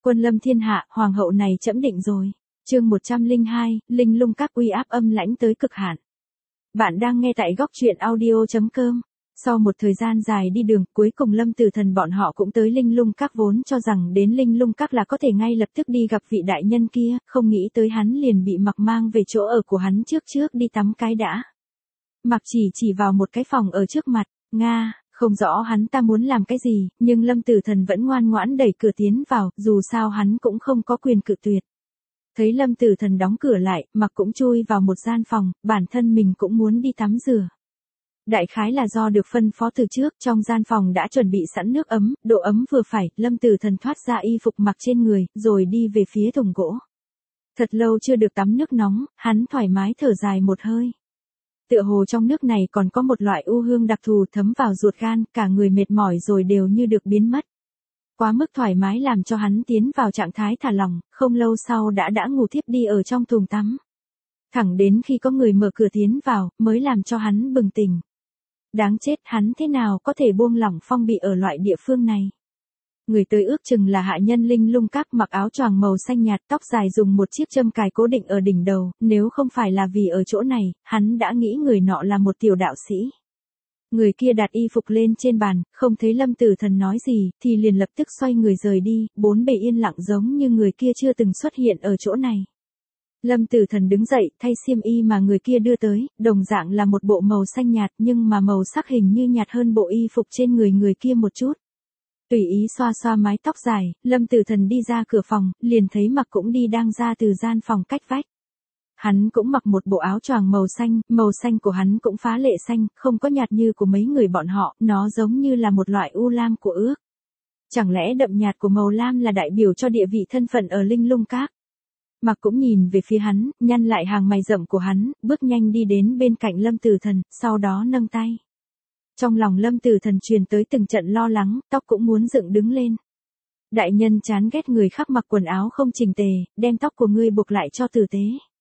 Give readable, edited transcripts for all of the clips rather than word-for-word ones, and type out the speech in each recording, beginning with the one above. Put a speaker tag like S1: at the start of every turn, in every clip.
S1: Quân lâm thiên hạ, hoàng hậu này trẫm định rồi. Chương 102, Linh Lung Các uy áp âm lãnh tới cực hạn. Bạn đang nghe tại góc truyện audio.com. Sau một thời gian dài đi đường, cuối cùng Lâm Tử Thần bọn họ cũng tới Linh Lung Các, vốn cho rằng đến Linh Lung Các là có thể ngay lập tức đi gặp vị đại nhân kia, không nghĩ tới hắn liền bị Mặc mang về chỗ ở của hắn trước đi tắm cái đã. Mặc chỉ vào một cái phòng ở trước mặt, Nga, không rõ hắn ta muốn làm cái gì, nhưng Lâm Tử Thần vẫn ngoan ngoãn đẩy cửa tiến vào, dù sao hắn cũng không có quyền cự tuyệt. Thấy Lâm Tử Thần đóng cửa lại, Mặc cũng chui vào một gian phòng, bản thân mình cũng muốn đi tắm rửa. Đại khái là do được phân phó từ trước, trong gian phòng đã chuẩn bị sẵn nước ấm, độ ấm vừa phải, Lâm Tử Thần thoát ra y phục mặc trên người, rồi đi về phía thùng gỗ. Thật lâu chưa được tắm nước nóng, hắn thoải mái thở dài một hơi. Tựa hồ trong nước này còn có một loại u hương đặc thù thấm vào ruột gan, cả người mệt mỏi rồi đều như được biến mất. Quá mức thoải mái làm cho hắn tiến vào trạng thái thả lỏng, không lâu sau đã ngủ thiếp đi ở trong thùng tắm. Thẳng đến khi có người mở cửa tiến vào, mới làm cho hắn bừng tỉnh. Đáng chết, hắn thế nào có thể buông lỏng phong bị ở loại địa phương này. Người tới ước chừng là hạ nhân Linh Lung Các, mặc áo choàng màu xanh nhạt, tóc dài dùng một chiếc châm cài cố định ở đỉnh đầu, nếu không phải là vì ở chỗ này, hắn đã nghĩ người nọ là một tiểu đạo sĩ. Người kia đặt y phục lên trên bàn, không thấy Lâm Tử Thần nói gì, thì liền lập tức xoay người rời đi, bốn bề yên lặng giống như người kia chưa từng xuất hiện ở chỗ này. Lâm Tử Thần đứng dậy, thay xiêm y mà người kia đưa tới, đồng dạng là một bộ màu xanh nhạt nhưng mà màu sắc hình như nhạt hơn bộ y phục trên người kia một chút. Tùy ý xoa xoa mái tóc dài, Lâm Tử Thần đi ra cửa phòng, liền thấy Mặc cũng đi đang ra từ gian phòng cách vách. Hắn cũng mặc một bộ áo choàng màu xanh của hắn cũng phá lệ xanh, không có nhạt như của mấy người bọn họ, nó giống như là một loại u lam của ước. Chẳng lẽ đậm nhạt của màu lam là đại biểu cho địa vị thân phận ở Linh Lung Các? Mặc cũng nhìn về phía hắn, nhăn lại hàng mày rậm của hắn, bước nhanh đi đến bên cạnh Lâm Tử Thần, sau đó nâng tay. Trong lòng Lâm Tử Thần truyền tới từng trận lo lắng, tóc cũng muốn dựng đứng lên. Đại nhân chán ghét người khác mặc quần áo không chỉnh tề, đem tóc của ngươi buộc lại cho tử tế.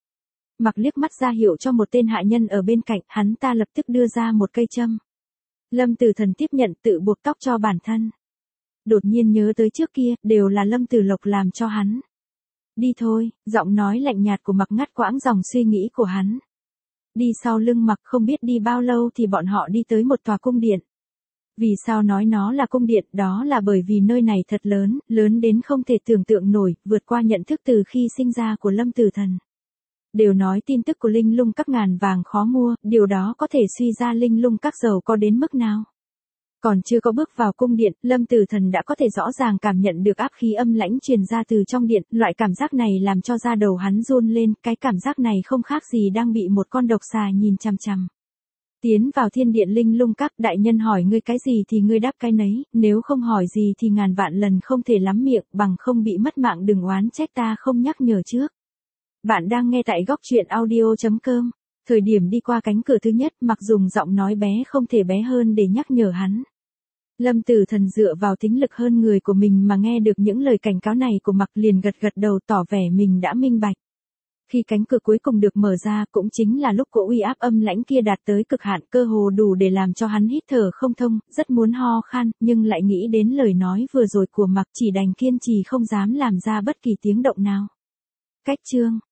S1: Mặc liếc mắt ra hiệu cho một tên hạ nhân ở bên cạnh, hắn ta lập tức đưa ra một cây châm. Lâm Tử Thần tiếp nhận tự buộc tóc cho bản thân. Đột nhiên nhớ tới trước kia, đều là Lâm Tử Lộc làm cho hắn. Đi thôi, giọng nói lạnh nhạt của Mặc ngắt quãng dòng suy nghĩ của hắn. Đi sau lưng Mặc, không biết đi bao lâu thì bọn họ đi tới một tòa cung điện. Vì sao nói nó là cung điện, đó là bởi vì nơi này thật lớn, lớn đến không thể tưởng tượng nổi, vượt qua nhận thức từ khi sinh ra của Lâm Tử Thần. Đều nói tin tức của Linh Lung Các ngàn vàng khó mua, điều đó có thể suy ra Linh Lung Các giàu có đến mức nào. Còn chưa có bước vào cung điện, Lâm Tử Thần đã có thể rõ ràng cảm nhận được áp khí âm lãnh truyền ra từ trong điện, loại cảm giác này làm cho da đầu hắn run lên, cái cảm giác này không khác gì đang bị một con độc xà nhìn chằm chằm. Tiến vào thiên điện Linh Lung Các, đại nhân hỏi ngươi cái gì thì ngươi đáp cái nấy, nếu không hỏi gì thì ngàn vạn lần không thể lắm miệng, bằng không bị mất mạng đừng oán trách ta không nhắc nhở trước. Bạn đang nghe tại góc truyện audio.com. Thời điểm đi qua cánh cửa thứ nhất, Mặc dùng giọng nói bé không thể bé hơn để nhắc nhở hắn. Lâm Tử Thần dựa vào tính lực hơn người của mình mà nghe được những lời cảnh cáo này của Mặc, liền gật đầu tỏ vẻ mình đã minh bạch. Khi cánh cửa cuối cùng được mở ra cũng chính là lúc cỗ uy áp âm lãnh kia đạt tới cực hạn, cơ hồ đủ để làm cho hắn hít thở không thông, rất muốn ho khan, nhưng lại nghĩ đến lời nói vừa rồi của Mặc, chỉ đành kiên trì không dám làm ra bất kỳ tiếng động nào. Cách chương